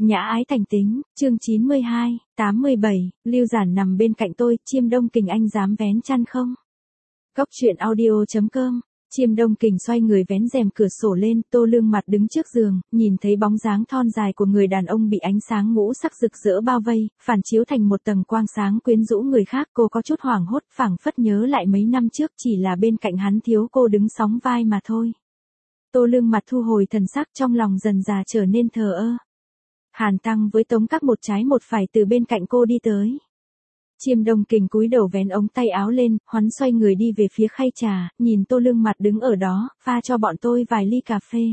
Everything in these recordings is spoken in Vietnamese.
Nhã ái thành tính, chương 92, 87, Lưu Giản nằm bên cạnh tôi, Chiêm Đông Kình anh dám vén chăn không? Góc truyện audio.com. Chiêm Đông Kình xoay người vén rèm cửa sổ lên, Tô Lương mặt đứng trước giường, nhìn thấy bóng dáng thon dài của người đàn ông bị ánh sáng ngũ sắc rực rỡ bao vây, phản chiếu thành một tầng quang sáng quyến rũ người khác. Cô có chút hoảng hốt, phảng phất nhớ lại mấy năm trước, chỉ là bên cạnh hắn thiếu cô đứng sóng vai mà thôi. Tô Lương mặt thu hồi thần sắc, trong lòng dần dà trở nên thờ ơ. Hàn Tăng với Tống Các một trái một phải từ bên cạnh cô đi tới. Chiêm Đông Kình cúi đầu vén ống tay áo lên, hắn xoay người đi về phía khay trà, nhìn Tô Lương mặt đứng ở đó, pha cho bọn tôi vài ly cà phê.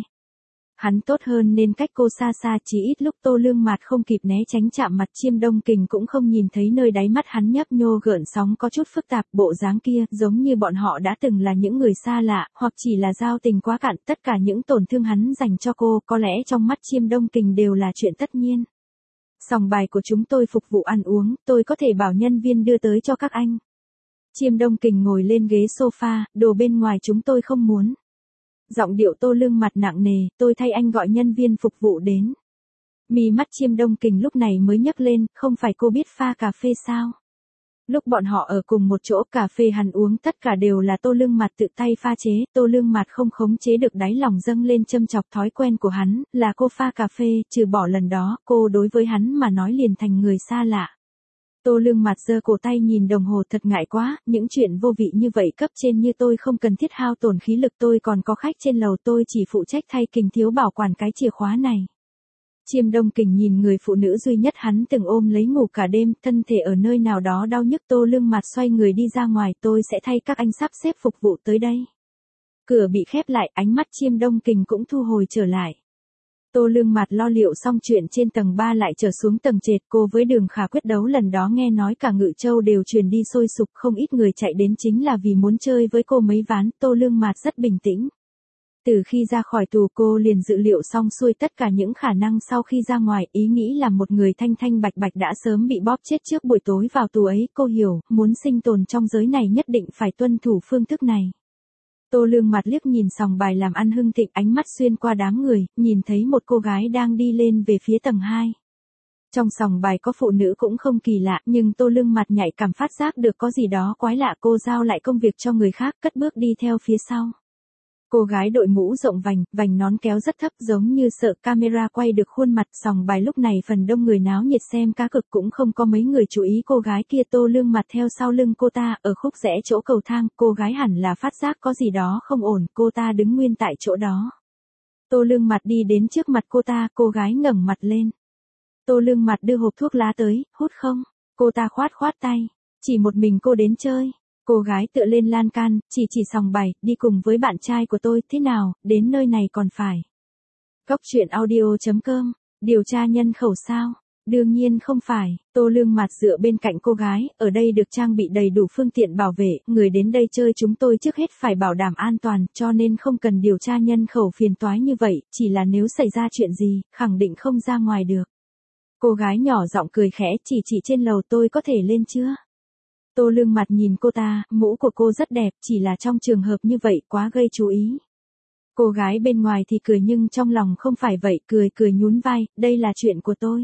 Hắn tốt hơn nên cách cô xa xa, chỉ ít lúc Tô Lương mặt không kịp né tránh chạm mặt Chiêm Đông Kình cũng không nhìn thấy nơi đáy mắt hắn nhấp nhô gợn sóng có chút phức tạp, bộ dáng kia giống như bọn họ đã từng là những người xa lạ, hoặc chỉ là giao tình quá cạn. Tất cả những tổn thương hắn dành cho cô, có lẽ trong mắt Chiêm Đông Kình đều là chuyện tất nhiên. Sòng bài của chúng tôi phục vụ ăn uống, tôi có thể bảo nhân viên đưa tới cho các anh. Chiêm Đông Kình ngồi lên ghế sofa, đồ bên ngoài chúng tôi không muốn. Giọng điệu Tô Lương mặt nặng nề, tôi thay anh gọi nhân viên phục vụ đến. Mí mắt Chiêm Đông Kình lúc này mới nhấc lên, không phải cô biết pha cà phê sao? Lúc bọn họ ở cùng một chỗ, cà phê hắn uống tất cả đều là Tô Lương mặt tự tay pha chế. Tô Lương mặt không khống chế được đáy lòng dâng lên châm chọc thói quen của hắn, là cô pha cà phê, trừ bỏ lần đó, cô đối với hắn mà nói liền thành người xa lạ. Tô Lương mặt giơ cổ tay nhìn đồng hồ, thật ngại quá, những chuyện vô vị như vậy cấp trên như tôi không cần thiết hao tổn khí lực, tôi còn có khách trên lầu, tôi chỉ phụ trách thay Kình thiếu bảo quản cái chìa khóa này. Chiêm Đông Kình nhìn người phụ nữ duy nhất hắn từng ôm lấy ngủ cả đêm, thân thể ở nơi nào đó đau nhức. Tô Lương mặt xoay người đi ra ngoài, tôi sẽ thay các anh sắp xếp phục vụ tới đây. Cửa bị khép lại, ánh mắt Chiêm Đông Kình cũng thu hồi trở lại. Tô Lương mặt lo liệu xong chuyện trên tầng 3 lại trở xuống tầng trệt, cô với Đường Khả quyết đấu lần đó nghe nói cả Ngự Châu đều truyền đi sôi sục, không ít người chạy đến chính là vì muốn chơi với cô mấy ván. Tô Lương mặt rất bình tĩnh. Từ khi ra khỏi tù cô liền dự liệu xong xuôi tất cả những khả năng sau khi ra ngoài, ý nghĩ là một người thanh thanh bạch bạch đã sớm bị bóp chết trước buổi tối vào tù ấy. Cô hiểu, muốn sinh tồn trong giới này nhất định phải tuân thủ phương thức này. Tô Lương mặt liếc nhìn sòng bài làm ăn hưng thịnh, ánh mắt xuyên qua đám người, nhìn thấy một cô gái đang đi lên về phía tầng 2. Trong sòng bài có phụ nữ cũng không kỳ lạ, nhưng Tô Lương mặt nhạy cảm phát giác được có gì đó quái lạ, cô giao lại công việc cho người khác, cất bước đi theo phía sau. Cô gái đội mũ rộng vành nón kéo rất thấp, giống như sợ camera quay được khuôn mặt. Sòng bài lúc này phần đông người náo nhiệt xem cá cược, cũng không có mấy người chú ý cô gái kia. Tô Lương mặt theo sau lưng cô ta, ở khúc rẽ chỗ cầu thang, cô gái hẳn là phát giác có gì đó không ổn, cô ta đứng nguyên tại chỗ đó. Tô Lương mặt đi đến trước mặt cô ta, cô gái ngẩng mặt lên. Tô Lương mặt đưa hộp thuốc lá tới, hút không? Cô ta khoát tay, chỉ một mình cô đến chơi. Cô gái tựa lên lan can, chỉ sòng bài, đi cùng với bạn trai của tôi, thế nào, đến nơi này còn phải. Góc truyện audio.com, điều tra nhân khẩu sao? Đương nhiên không phải. Tô Lương mặt dựa bên cạnh cô gái, ở đây được trang bị đầy đủ phương tiện bảo vệ, người đến đây chơi chúng tôi trước hết phải bảo đảm an toàn, cho nên không cần điều tra nhân khẩu phiền toái như vậy, chỉ là nếu xảy ra chuyện gì, khẳng định không ra ngoài được. Cô gái nhỏ giọng cười khẽ, chỉ trên lầu, tôi có thể lên chưa? Tô Lương mặt nhìn cô ta, mũ của cô rất đẹp, chỉ là trong trường hợp như vậy quá gây chú ý. Cô gái bên ngoài thì cười nhưng trong lòng không phải vậy, cười nhún vai, đây là chuyện của tôi.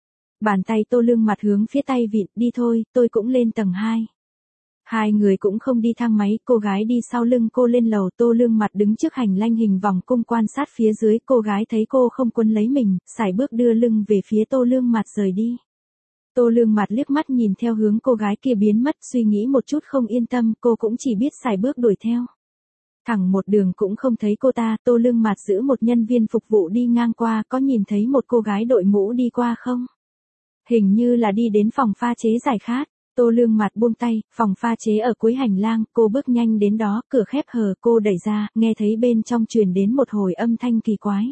Bàn tay Tô Lương mặt hướng phía tay vịn, đi thôi, tôi cũng lên tầng 2. Hai người cũng không đi thang máy, cô gái đi sau lưng cô lên lầu. Tô Lương mặt đứng trước hành lang hình vòng cung quan sát phía dưới, cô gái thấy cô không quấn lấy mình, sải bước đưa lưng về phía Tô Lương mặt rời đi. Tô Lương mặt liếc mắt nhìn theo hướng cô gái kia biến mất, suy nghĩ một chút không yên tâm, cô cũng chỉ biết sải bước đuổi theo. Thẳng một đường cũng không thấy cô ta. Tô Lương mặt giữ một nhân viên phục vụ đi ngang qua, có nhìn thấy một cô gái đội mũ đi qua không? Hình như là đi đến phòng pha chế giải khát. Tô Lương mặt buông tay, phòng pha chế ở cuối hành lang, cô bước nhanh đến đó, cửa khép hờ, cô đẩy ra, nghe thấy bên trong truyền đến một hồi âm thanh kỳ quái.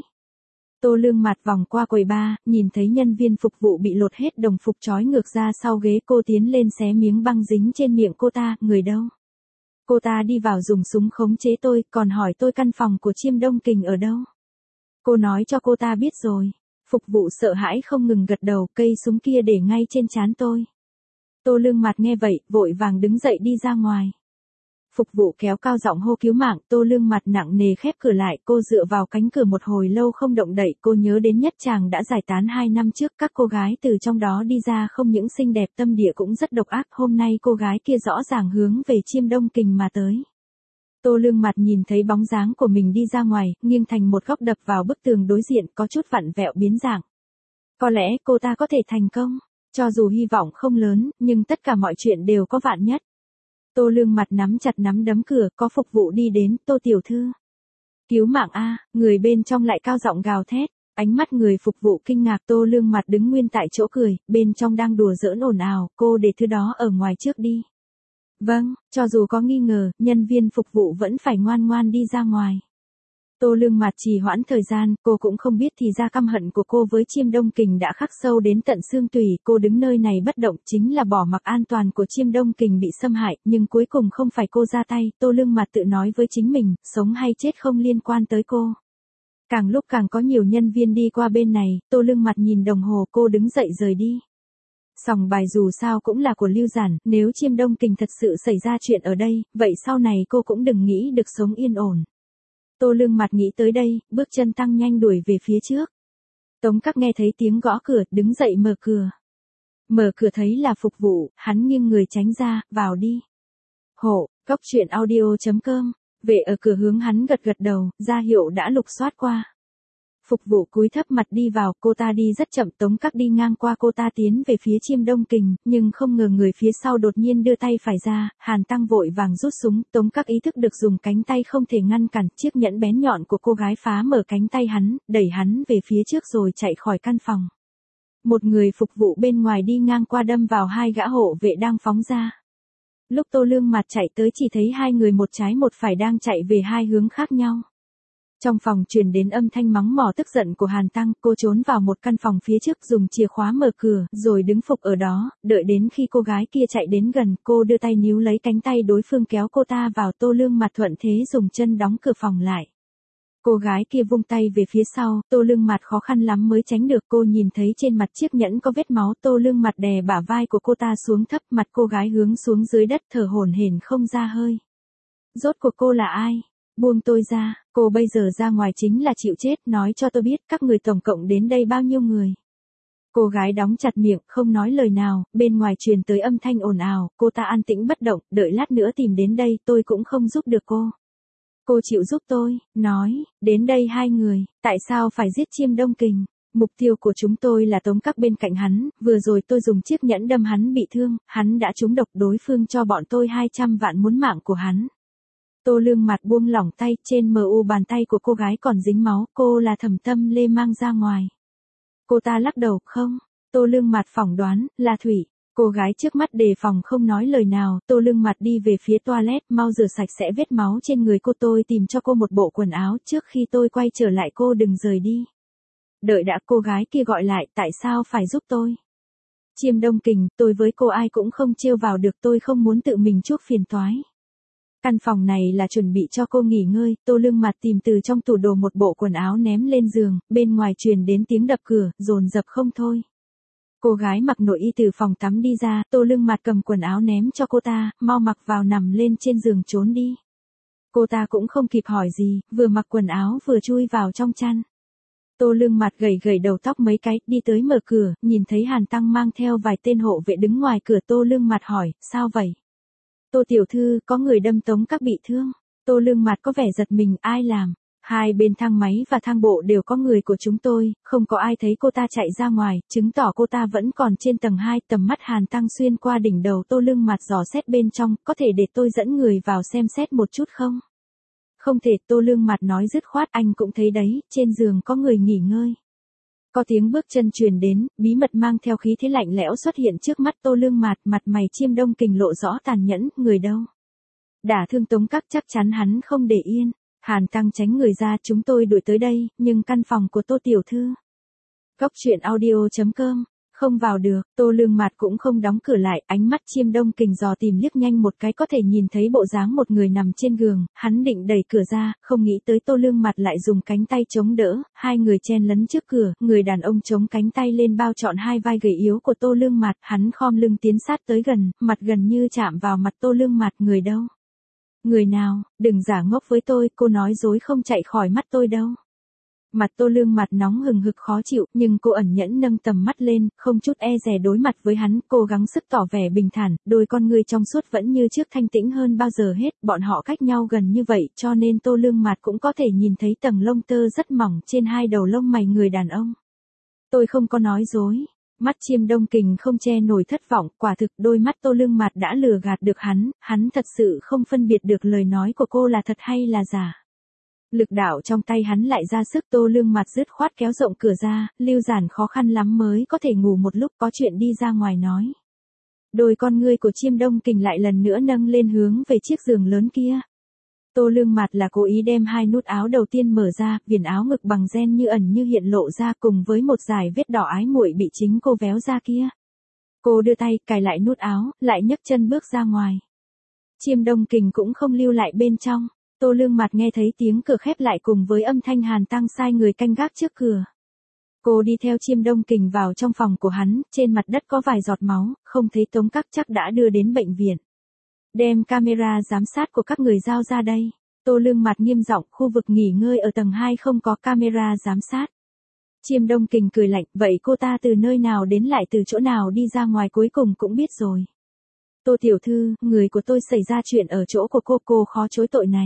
Tô Lương mặt vòng qua quầy bar, nhìn thấy nhân viên phục vụ bị lột hết đồng phục trói ngược ra sau ghế, cô tiến lên xé miếng băng dính trên miệng cô ta, người đâu? Cô ta đi vào dùng súng khống chế tôi, còn hỏi tôi căn phòng của Chiêm Đông Kình ở đâu? Cô nói cho cô ta biết rồi. Phục vụ sợ hãi không ngừng gật đầu, cây súng kia để ngay trên trán tôi. Tô Lương mặt nghe vậy, vội vàng đứng dậy đi ra ngoài. Phục vụ kéo cao giọng hô cứu mạng, Tô Lương mặt nặng nề khép cửa lại, cô dựa vào cánh cửa một hồi lâu không động đậy, cô nhớ đến Nhất Tràng đã giải tán 2 năm trước, các cô gái từ trong đó đi ra không những xinh đẹp tâm địa cũng rất độc ác, hôm nay cô gái kia rõ ràng hướng về Chiêm Đông Kình mà tới. Tô Lương mặt nhìn thấy bóng dáng của mình đi ra ngoài, nghiêng thành một góc đập vào bức tường đối diện, có chút vặn vẹo biến dạng. Có lẽ cô ta có thể thành công, cho dù hy vọng không lớn, nhưng tất cả mọi chuyện đều có vạn nhất. Tô Lương mặt nắm chặt nắm đấm cửa, có phục vụ đi đến, Tô tiểu thư. Cứu mạng a, người bên trong lại cao giọng gào thét, ánh mắt người phục vụ kinh ngạc, Tô Lương mặt đứng nguyên tại chỗ cười, bên trong đang đùa giỡn ồn ào, cô để thứ đó ở ngoài trước đi. Vâng, cho dù có nghi ngờ, nhân viên phục vụ vẫn phải ngoan ngoan đi ra ngoài. Tô Lương mặt trì hoãn thời gian, cô cũng không biết thì ra căm hận của cô với Chiêm Đông Kình đã khắc sâu đến tận xương tủy, cô đứng nơi này bất động chính là bỏ mặc an toàn của Chiêm Đông Kình bị xâm hại, nhưng cuối cùng không phải cô ra tay, Tô Lương mặt tự nói với chính mình, sống hay chết không liên quan tới cô. Càng lúc càng có nhiều nhân viên đi qua bên này, Tô Lương mặt nhìn đồng hồ, cô đứng dậy rời đi. Sòng bài dù sao cũng là của Lưu Giản, nếu Chiêm Đông Kình thật sự xảy ra chuyện ở đây, vậy sau này cô cũng đừng nghĩ được sống yên ổn. Tô Lương mặt nghĩ tới đây, bước chân tăng nhanh đuổi về phía trước. Tống Các nghe thấy tiếng gõ cửa, đứng dậy mở cửa. Mở cửa thấy là phục vụ, hắn nghiêng người tránh ra, vào đi. Hộ, Cốc Truyện Audio.com, về ở cửa hướng hắn gật gật đầu, ra hiệu đã lục soát qua. Phục vụ cúi thấp mặt đi vào, cô ta đi rất chậm, Tống Các đi ngang qua cô ta tiến về phía Chiêm Đông Kình, nhưng không ngờ người phía sau đột nhiên đưa tay phải ra, Hàn Tăng vội vàng rút súng, Tống Các ý thức được dùng cánh tay không thể ngăn cản, chiếc nhẫn bén nhọn của cô gái phá mở cánh tay hắn, đẩy hắn về phía trước rồi chạy khỏi căn phòng. Một người phục vụ bên ngoài đi ngang qua đâm vào 2 gã hộ vệ đang phóng ra. Lúc Tô Lương mặt chạy tới chỉ thấy 2 người một trái một phải đang chạy về 2 hướng khác nhau. Trong phòng truyền đến âm thanh mắng mỏ tức giận của Hàn Tăng, cô trốn vào một căn phòng phía trước dùng chìa khóa mở cửa, rồi đứng phục ở đó, đợi đến khi cô gái kia chạy đến gần, cô đưa tay níu lấy cánh tay đối phương kéo cô ta vào, Tô Lương mặt thuận thế dùng chân đóng cửa phòng lại. Cô gái kia vung tay về phía sau, Tô Lương mặt khó khăn lắm mới tránh được, cô nhìn thấy trên mặt chiếc nhẫn có vết máu, Tô Lương mặt đè bả vai của cô ta xuống thấp, mặt cô gái hướng xuống dưới đất thở hổn hển không ra hơi. Rốt cuộc cô là ai? Buông tôi ra, cô bây giờ ra ngoài chính là chịu chết, nói cho tôi biết các người tổng cộng đến đây bao nhiêu người. Cô gái đóng chặt miệng, không nói lời nào, bên ngoài truyền tới âm thanh ồn ào, cô ta an tĩnh bất động, đợi lát nữa tìm đến đây, tôi cũng không giúp được cô. Cô chịu giúp tôi, nói, đến đây 2 người, tại sao phải giết Chiêm Đông Kình? Mục tiêu của chúng tôi là Tống Các bên cạnh hắn, vừa rồi tôi dùng chiếc nhẫn đâm hắn bị thương, hắn đã trúng độc, đối phương cho bọn tôi 200 vạn muốn mạng của hắn. Tô Lương mặt buông lỏng tay, trên mu bàn tay của cô gái còn dính máu, cô là Thẩm Tâm Lê mang ra ngoài. Cô ta lắc đầu, không, Tô Lương mặt phỏng đoán, là Thủy. Cô gái trước mắt đề phòng không nói lời nào, Tô Lương mặt đi về phía toilet, mau rửa sạch sẽ vết máu trên người cô, tôi tìm cho cô một bộ quần áo, trước khi tôi quay trở lại cô đừng rời đi. Đợi đã, cô gái kia gọi lại, tại sao phải giúp tôi? Chiêm Đông Kình, tôi với cô ai cũng không trêu vào được, tôi không muốn tự mình chuốc phiền toái. Căn phòng này là chuẩn bị cho cô nghỉ ngơi, Tô Lương mặt tìm từ trong tủ đồ một bộ quần áo ném lên giường, bên ngoài truyền đến tiếng đập cửa, dồn dập không thôi. Cô gái mặc nội y từ phòng tắm đi ra, Tô Lương mặt cầm quần áo ném cho cô ta, mau mặc vào nằm lên trên giường trốn đi. Cô ta cũng không kịp hỏi gì, vừa mặc quần áo vừa chui vào trong chăn. Tô Lương mặt gẩy gẩy đầu tóc mấy cái, đi tới mở cửa, nhìn thấy Hàn Tăng mang theo vài tên hộ vệ đứng ngoài cửa, Tô Lương mặt hỏi, sao vậy? Tô tiểu thư, có người đâm Tống Các bị thương. Tô Lương mặt có vẻ giật mình, ai làm? 2 bên thang máy và thang bộ đều có người của chúng tôi, không có ai thấy cô ta chạy ra ngoài, chứng tỏ cô ta vẫn còn trên tầng 2, tầm mắt Hàn Tăng xuyên qua đỉnh đầu Tô Lương mặt dò xét bên trong, có thể để tôi dẫn người vào xem xét một chút không? Không thể, Tô Lương mặt nói dứt khoát, anh cũng thấy đấy, trên giường có người nghỉ ngơi. Có tiếng bước chân truyền đến, bí mật mang theo khí thế lạnh lẽo xuất hiện trước mắt Tô Lương mặt, mặt mày Chiêm Đông Kình lộ rõ tàn nhẫn, người đâu? Đả thương Tống Các chắc chắn hắn không để yên. Hàn Tăng tránh người ra, chúng tôi đuổi tới đây, nhưng căn phòng của Tô tiểu thư. Cốc Truyện Audio.com, không vào được, Tô Lương mặt cũng không đóng cửa lại, ánh mắt Chiêm Đông Kình dò tìm liếc nhanh một cái có thể nhìn thấy bộ dáng một người nằm trên giường, hắn định đẩy cửa ra, không nghĩ tới Tô Lương mặt lại dùng cánh tay chống đỡ, 2 người chen lấn trước cửa, người đàn ông chống cánh tay lên bao trọn 2 vai gầy yếu của Tô Lương mặt, hắn khom lưng tiến sát tới gần, mặt gần như chạm vào mặt Tô Lương mặt, người đâu? Người nào, đừng giả ngốc với tôi, cô nói dối không chạy khỏi mắt tôi đâu. Mặt Tô Lương Mặt nóng hừng hực khó chịu, nhưng cô ẩn nhẫn nâng tầm mắt lên, không chút e dè đối mặt với hắn, cố gắng sức tỏ vẻ bình thản, đôi con ngươi trong suốt vẫn như trước thanh tĩnh hơn bao giờ hết, bọn họ cách nhau gần như vậy, cho nên Tô Lương Mặt cũng có thể nhìn thấy tầng lông tơ rất mỏng trên hai đầu lông mày người đàn ông. Tôi không có nói dối. Mắt Chiêm Đông Kình không che nổi thất vọng, quả thực đôi mắt Tô Lương Mặt đã lừa gạt được hắn thật sự không phân biệt được lời nói của cô là thật hay là giả. Lực đạo trong tay hắn lại ra sức, Tô Lương Mặt dứt khoát kéo rộng cửa ra, Lưu Giản khó khăn lắm mới có thể ngủ một lúc, có chuyện đi ra ngoài nói. Đôi con ngươi của Chiêm Đông Kình lại lần nữa nâng lên hướng về chiếc giường lớn kia. Tô Lương Mặt là cố ý đem hai nút áo đầu tiên mở ra, viền áo ngực bằng ren như ẩn như hiện lộ ra cùng với một dải vết đỏ ái muội bị chính cô véo ra kia. Cô đưa tay cài lại nút áo, lại nhấc chân bước ra ngoài. Chiêm Đông Kình cũng không lưu lại bên trong. Tô Lương Mặt nghe thấy tiếng cửa khép lại cùng với âm thanh Hàn Tăng sai người canh gác trước cửa. Cô đi theo Chiêm Đông Kình vào trong phòng của hắn, trên mặt đất có vài giọt máu, không thấy Tống Các chắc đã đưa đến bệnh viện. Đem camera giám sát của các người giao ra đây. Tô Lương Mặt nghiêm giọng, khu vực nghỉ ngơi ở tầng 2 không có camera giám sát. Chiêm Đông Kình cười lạnh, vậy cô ta từ nơi nào đến lại từ chỗ nào đi ra ngoài cuối cùng cũng biết rồi. Tô tiểu thư, người của tôi xảy ra chuyện ở chỗ của cô khó chối tội này.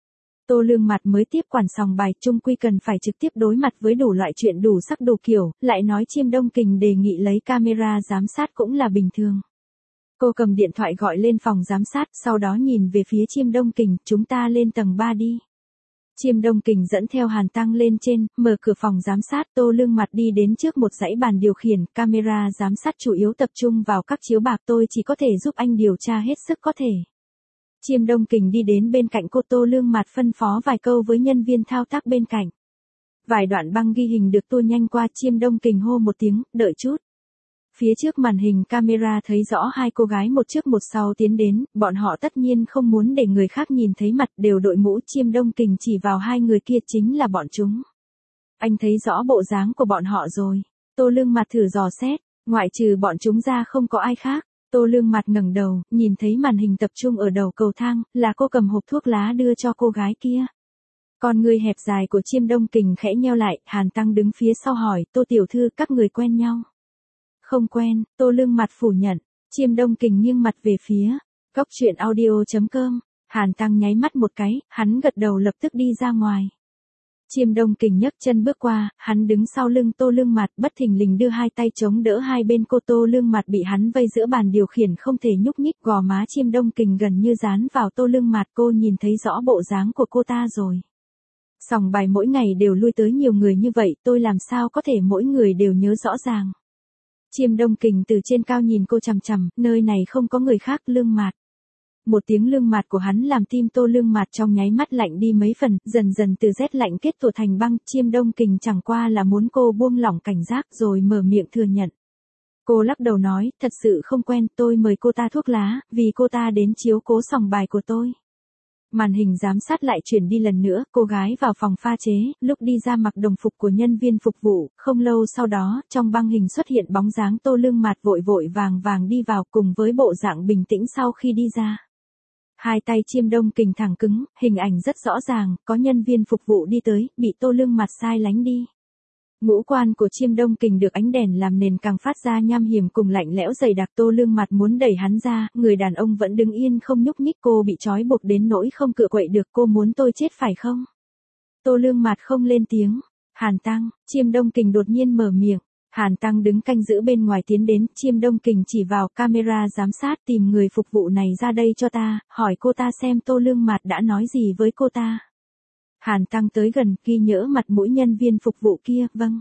Tô Lương Mặt mới tiếp quản sòng bài, chung quy cần phải trực tiếp đối mặt với đủ loại chuyện đủ sắc đủ kiểu, lại nói Chiêm Đông Kình đề nghị lấy camera giám sát cũng là bình thường. Cô cầm điện thoại gọi lên phòng giám sát, sau đó nhìn về phía Chiêm Đông Kình, chúng ta lên tầng 3 đi. Chiêm Đông Kình dẫn theo Hàn Tăng lên trên, mở cửa phòng giám sát, Tô Lương Mặt đi đến trước một dãy bàn điều khiển, camera giám sát chủ yếu tập trung vào các chiếu bạc, tôi chỉ có thể giúp anh điều tra hết sức có thể. Chiêm Đông Kình đi đến bên cạnh cô, Tô Lương Mặt phân phó vài câu với nhân viên thao tác bên cạnh. Vài đoạn băng ghi hình được tua nhanh qua, Chiêm Đông Kình hô một tiếng, đợi chút. Phía trước màn hình camera thấy rõ hai cô gái một trước một sau tiến đến, bọn họ tất nhiên không muốn để người khác nhìn thấy mặt, đều đội mũ. Chiêm Đông Kình chỉ vào hai người kia, chính là bọn chúng. Anh thấy rõ bộ dáng của bọn họ rồi. Tô Lương Mặt thử dò xét, ngoại trừ bọn chúng ra không có ai khác. Tô Lương Mặt ngẩng đầu, nhìn thấy màn hình tập trung ở đầu cầu thang, là cô cầm hộp thuốc lá đưa cho cô gái kia. Con người hẹp dài của Chiêm Đông Kình khẽ nheo lại, Hàn Tăng đứng phía sau hỏi, Tô tiểu thư, các người quen nhau? Không quen, Tô Lương Mặt phủ nhận. Chiêm Đông Kình nghiêng mặt về phía góc truyện audio.com. Hàn Tăng nháy mắt một cái, hắn gật đầu lập tức đi ra ngoài. Chiêm Đông Kình nhấc chân bước qua, hắn đứng sau lưng Tô Lương Mặt, bất thình lình đưa hai tay chống đỡ hai bên cô. Tô Lương Mặt bị hắn vây giữa bàn điều khiển không thể nhúc nhích, gò má Chiêm Đông Kình gần như dán vào Tô Lương Mặt, cô nhìn thấy rõ bộ dáng của cô ta rồi. Sòng bài mỗi ngày đều lui tới nhiều người như vậy, tôi làm sao có thể mỗi người đều nhớ rõ ràng. Chiêm Đông Kình từ trên cao nhìn cô chằm chằm, nơi này không có người khác. Lương Mặt. Một tiếng Lương Mặt của hắn làm tim Tô Lương Mặt trong nháy mắt lạnh đi mấy phần, dần dần từ rét lạnh kết tủa thành băng. Chiêm Đông Kình chẳng qua là muốn cô buông lỏng cảnh giác rồi mở miệng thừa nhận. Cô lắc đầu nói, thật sự không quen, tôi mời cô ta thuốc lá, vì cô ta đến chiếu cố sòng bài của tôi. Màn hình giám sát lại chuyển đi lần nữa, cô gái vào phòng pha chế, lúc đi ra mặc đồng phục của nhân viên phục vụ, không lâu sau đó, trong băng hình xuất hiện bóng dáng Tô Lương Mặt vội vội vàng đi vào cùng với bộ dạng bình tĩnh sau khi đi ra. Hai tay Chiêm Đông Kình thẳng cứng, hình ảnh rất rõ ràng, có nhân viên phục vụ đi tới, bị Tô Lương Mặt sai lánh đi. Ngũ quan của Chiêm Đông Kình được ánh đèn làm nền càng phát ra nham hiểm cùng lạnh lẽo dày đặc. Tô Lương Mặt muốn đẩy hắn ra, người đàn ông vẫn đứng yên không nhúc nhích, cô bị trói buộc đến nỗi không cựa quậy được. Cô muốn tôi chết phải không? Tô Lương Mặt không lên tiếng. Hàn Tăng, Chiêm Đông Kình đột nhiên mở miệng. Hàn Tăng đứng canh giữ bên ngoài tiến đến, Chiêm Đông Kình chỉ vào camera giám sát, tìm người phục vụ này ra đây cho ta, hỏi cô ta xem Tô Lương Mặt đã nói gì với cô ta. Hàn Tăng tới gần, ghi nhớ mặt mũi nhân viên phục vụ kia, vâng.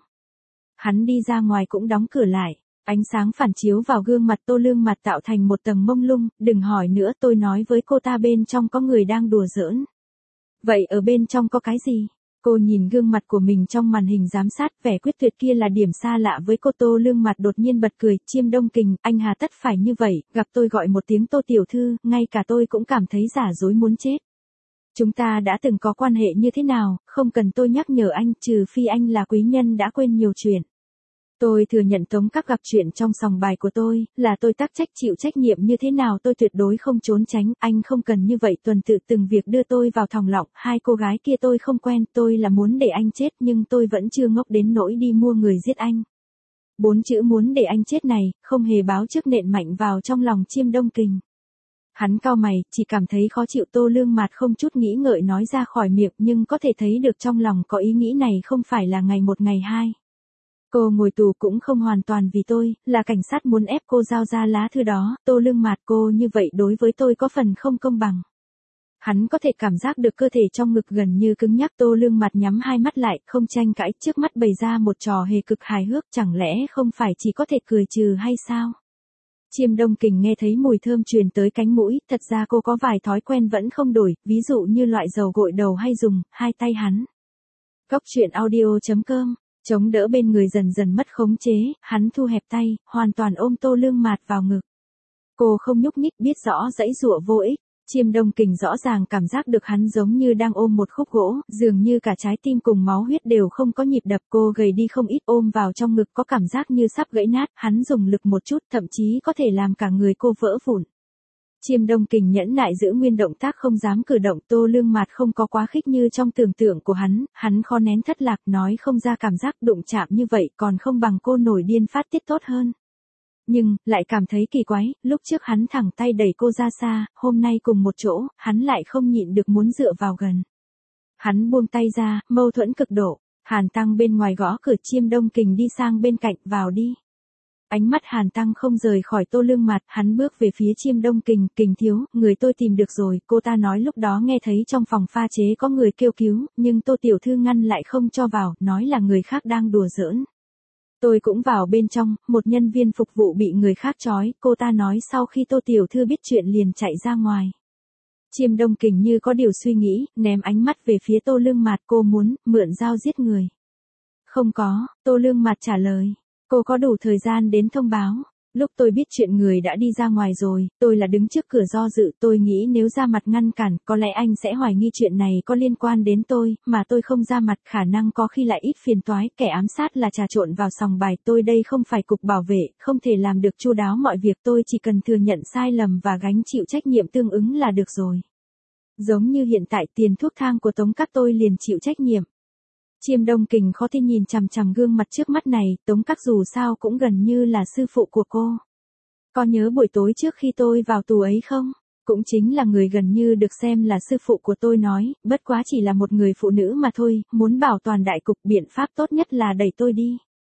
Hắn đi ra ngoài cũng đóng cửa lại, ánh sáng phản chiếu vào gương mặt Tô Lương Mặt tạo thành một tầng mông lung, đừng hỏi nữa, tôi nói với cô ta bên trong có người đang đùa giỡn. Vậy ở bên trong có cái gì? Cô nhìn gương mặt của mình trong màn hình giám sát, vẻ quyết tuyệt kia là điểm xa lạ với cô. Tô Lương Mặt đột nhiên bật cười, Chiêm Đông Kình, anh hà tất phải như vậy, gặp tôi gọi một tiếng Tô tiểu thư, ngay cả tôi cũng cảm thấy giả dối muốn chết. Chúng ta đã từng có quan hệ như thế nào, không cần tôi nhắc nhở anh, trừ phi anh là quý nhân đã quên nhiều chuyện. Tôi thừa nhận Tống Các gặp chuyện trong sòng bài của tôi, là tôi tác trách chịu trách nhiệm như thế nào tôi tuyệt đối không trốn tránh, anh không cần như vậy tuần tự từng việc đưa tôi vào thòng lọng, hai cô gái kia tôi không quen, tôi là muốn để anh chết nhưng tôi vẫn chưa ngốc đến nỗi đi mua người giết anh. 4 chữ muốn để anh chết này, không hề báo trước nện mạnh vào trong lòng Chiêm Đông Kình. Hắn cau mày, chỉ cảm thấy khó chịu. Tô Lương Mạt không chút nghĩ ngợi nói ra khỏi miệng nhưng có thể thấy được trong lòng có ý nghĩ này không phải là ngày một ngày hai. Cô ngồi tù cũng không hoàn toàn vì tôi, là cảnh sát muốn ép cô giao ra lá thư đó, Tô Lương Mạt cô như vậy đối với tôi có phần không công bằng. Hắn có thể cảm giác được cơ thể trong ngực gần như cứng nhắc. Tô Lương Mạt nhắm hai mắt lại, không tranh cãi, trước mắt bày ra một trò hề cực hài hước, chẳng lẽ không phải chỉ có thể cười trừ hay sao? Chiêm Đông Kình nghe thấy mùi thơm truyền tới cánh mũi, thật ra cô có vài thói quen vẫn không đổi, ví dụ như loại dầu gội đầu hay dùng, hai tay hắn. Góc truyện audio.com, chống đỡ bên người dần dần mất khống chế, hắn thu hẹp tay, hoàn toàn ôm Tô Lương Mạt vào ngực. Cô không nhúc nhích, biết rõ giãy giụa vô ích. Chiêm Đông Kình rõ ràng cảm giác được hắn giống như đang ôm một khúc gỗ, dường như cả trái tim cùng máu huyết đều không có nhịp đập. Cô gầy đi không ít, ôm vào trong ngực có cảm giác như sắp gãy nát, hắn dùng lực một chút thậm chí có thể làm cả người cô vỡ vụn. Chiêm Đông Kình nhẫn nại giữ nguyên động tác không dám cử động. Tô Lương Mạt không có quá khích như trong tưởng tượng của hắn khó nén thất lạc, nói không ra cảm giác đụng chạm như vậy còn không bằng cô nổi điên phát tiết tốt hơn. Nhưng, lại cảm thấy kỳ quái, lúc trước hắn thẳng tay đẩy cô ra xa, hôm nay cùng một chỗ, hắn lại không nhịn được muốn dựa vào gần. Hắn buông tay ra, mâu thuẫn cực độ. Hàn Tăng bên ngoài gõ cửa. Chiêm Đông Kình đi sang bên cạnh, vào đi. Ánh mắt Hàn Tăng không rời khỏi Tô Lương Mạt, hắn bước về phía Chiêm Đông Kình. Kình thiếu, người tôi tìm được rồi, cô ta nói lúc đó nghe thấy trong phòng pha chế có người kêu cứu, nhưng Tô tiểu thư ngăn lại không cho vào, nói là người khác đang đùa giỡn. Tôi cũng vào bên trong, một nhân viên phục vụ bị người khác trói, cô ta nói sau khi Tô tiểu thư biết chuyện liền chạy ra ngoài. Chiêm Đông Kình như có điều suy nghĩ, ném ánh mắt về phía Tô Lương Mạt. Cô muốn mượn dao giết người? Không có, Tô Lương Mạt trả lời. Cô có đủ thời gian đến thông báo. Lúc tôi biết chuyện người đã đi ra ngoài rồi, tôi là đứng trước cửa do dự, tôi nghĩ nếu ra mặt ngăn cản, có lẽ anh sẽ hoài nghi chuyện này có liên quan đến tôi, mà tôi không ra mặt khả năng có khi lại ít phiền toái, kẻ ám sát là trà trộn vào sòng bài, tôi đây không phải cục bảo vệ, không thể làm được chu đáo mọi việc, tôi chỉ cần thừa nhận sai lầm và gánh chịu trách nhiệm tương ứng là được rồi. Giống như hiện tại tiền thuốc thang của Tống Các tôi liền chịu trách nhiệm. Chiêm Đông Kình khó tin nhìn chằm chằm gương mặt trước mắt này, Tống Các dù sao cũng gần như là sư phụ của cô. Có nhớ buổi tối trước khi tôi vào tù ấy không? Cũng chính là người gần như được xem là sư phụ của tôi nói, bất quá chỉ là một người phụ nữ mà thôi, muốn bảo toàn đại cục biện pháp tốt nhất là đẩy tôi đi.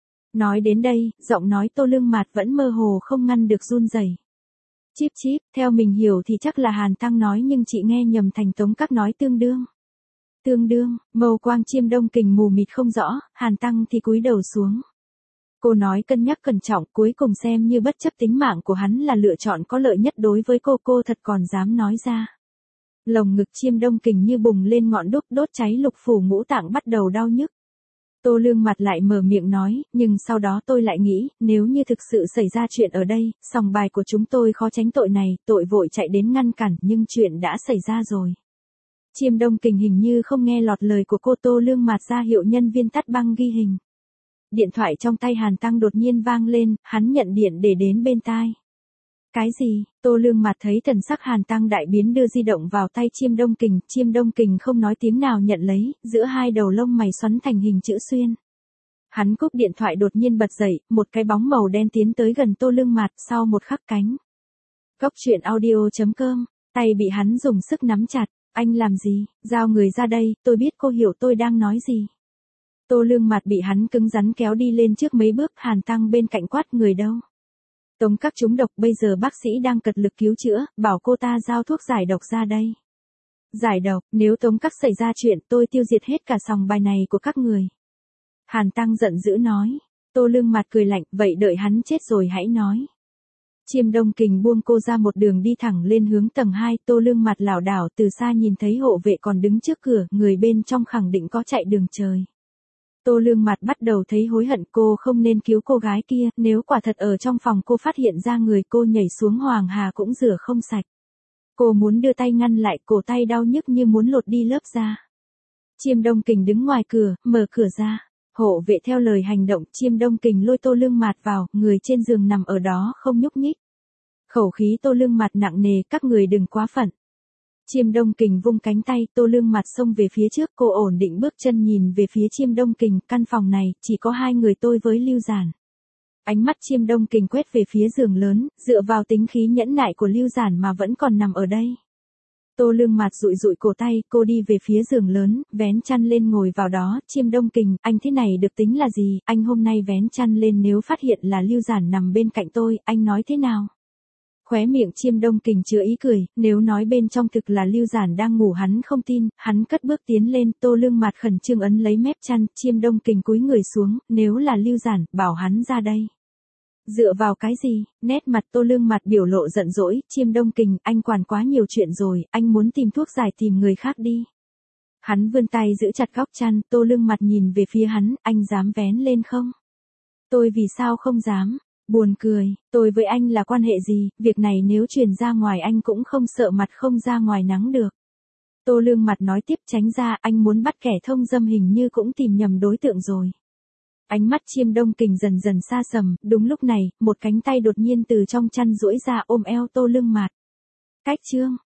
Nói đến đây, giọng nói Tô Lương Mạt vẫn mơ hồ không ngăn được run rẩy. Chíp chíp, theo mình hiểu thì chắc là Hàn Tăng nói nhưng chị nghe nhầm thành Tống Các nói tương đương. Tương đương, mâu quang Chiêm Đông Kình mù mịt không rõ, Hàn Tăng thì cúi đầu xuống. Cô nói cân nhắc cẩn trọng, cuối cùng xem như bất chấp tính mạng của hắn là lựa chọn có lợi nhất đối với cô thật còn dám nói ra. Lồng ngực Chiêm Đông Kình như bùng lên ngọn đuốc đốt cháy, lục phủ ngũ tạng bắt đầu đau nhức. Tô Lương Mạt lại mở miệng nói, nhưng sau đó tôi lại nghĩ, nếu như thực sự xảy ra chuyện ở đây, sòng bài của chúng tôi khó tránh tội này, tội vội chạy đến ngăn cản, nhưng chuyện đã xảy ra rồi. Chiêm Đông Kình hình như không nghe lọt lời của cô. Tô Lương Mạt ra hiệu nhân viên tắt băng ghi hình. Điện thoại trong tay Hàn Tăng đột nhiên vang lên, hắn nhận điện để đến bên tai. Cái gì? Tô Lương Mạt thấy thần sắc Hàn Tăng đại biến, đưa di động vào tay Chiêm Đông Kình. Chiêm Đông Kình không nói tiếng nào nhận lấy, giữa hai đầu lông mày xoắn thành hình chữ xuyên. Hắn cúp điện thoại đột nhiên bật dậy, một cái bóng màu đen tiến tới gần Tô Lương Mạt sau một khắc cánh. Góc truyện audio.com, tay bị hắn dùng sức nắm chặt. Anh làm gì? Giao người ra đây, tôi biết cô hiểu tôi đang nói gì. Tô Lương Mạt bị hắn cứng rắn kéo đi lên trước mấy bước. Hàn Tăng bên cạnh quát, người đâu? Tống Các trúng độc, bây giờ bác sĩ đang cật lực cứu chữa, bảo cô ta giao thuốc giải độc ra đây. Giải độc? Nếu Tống Các xảy ra chuyện tôi tiêu diệt hết cả sòng bài này của các người. Hàn Tăng giận dữ nói. Tô Lương Mạt cười lạnh, vậy đợi hắn chết rồi hãy nói. Chiêm Đông Kình buông cô ra một đường đi thẳng lên hướng tầng 2, Tô Lương Mạt lảo đảo từ xa nhìn thấy hộ vệ còn đứng trước cửa, người bên trong khẳng định có chạy đường trời. Tô Lương Mạt bắt đầu thấy hối hận, cô không nên cứu cô gái kia, nếu quả thật ở trong phòng cô phát hiện ra người, cô nhảy xuống Hoàng Hà cũng rửa không sạch. Cô muốn đưa tay ngăn lại, cổ tay đau nhức như muốn lột đi lớp da. Chiêm Đông Kình đứng ngoài cửa, mở cửa ra. Hộ vệ theo lời hành động, Chiêm Đông Kình lôi Tô Lương Mạt vào, người trên giường nằm ở đó không nhúc nhích. Khẩu khí Tô Lương Mạt nặng nề, các người đừng quá phận. Chiêm Đông Kình vung cánh tay, Tô Lương Mạt xông về phía trước, cô ổn định bước chân nhìn về phía Chiêm Đông Kình, căn phòng này, chỉ có hai người tôi với Lưu Giản. Ánh mắt Chiêm Đông Kình quét về phía giường lớn, dựa vào tính khí nhẫn nại của Lưu Giản mà vẫn còn nằm ở đây. Tô Lương Mạt dụi dụi cổ tay, cô đi về phía giường lớn, vén chăn lên ngồi vào đó, Chiêm Đông Kình, anh thế này được tính là gì, anh hôm nay vén chăn lên nếu phát hiện là Lưu Giản nằm bên cạnh tôi, anh nói thế nào? Khóe miệng Chiêm Đông Kình chứa ý cười, nếu nói bên trong thực là Lưu Giản đang ngủ hắn không tin, hắn cất bước tiến lên, Tô Lương Mạt khẩn trương ấn lấy mép chăn, Chiêm Đông Kình cúi người xuống, nếu là Lưu Giản, bảo hắn ra đây. Dựa vào cái gì? Nét mặt Tô Lương Mạt biểu lộ giận dỗi, Chiêm Đông Kình, anh quản quá nhiều chuyện rồi, anh muốn tìm thuốc giải tìm người khác đi. Hắn vươn tay giữ chặt góc chăn, Tô Lương Mạt nhìn về phía hắn, anh dám vén lên không? Tôi vì sao không dám? Buồn cười, tôi với anh là quan hệ gì, việc này nếu truyền ra ngoài anh cũng không sợ mặt không ra ngoài nắng được. Tô Lương Mạt nói tiếp, tránh ra, anh muốn bắt kẻ thông dâm hình như cũng tìm nhầm đối tượng rồi. Ánh mắt Chiêm Đông Kình dần dần xa sầm, đúng lúc này, một cánh tay đột nhiên từ trong chăn duỗi ra ôm eo Tô Lương Mạt. Cách chương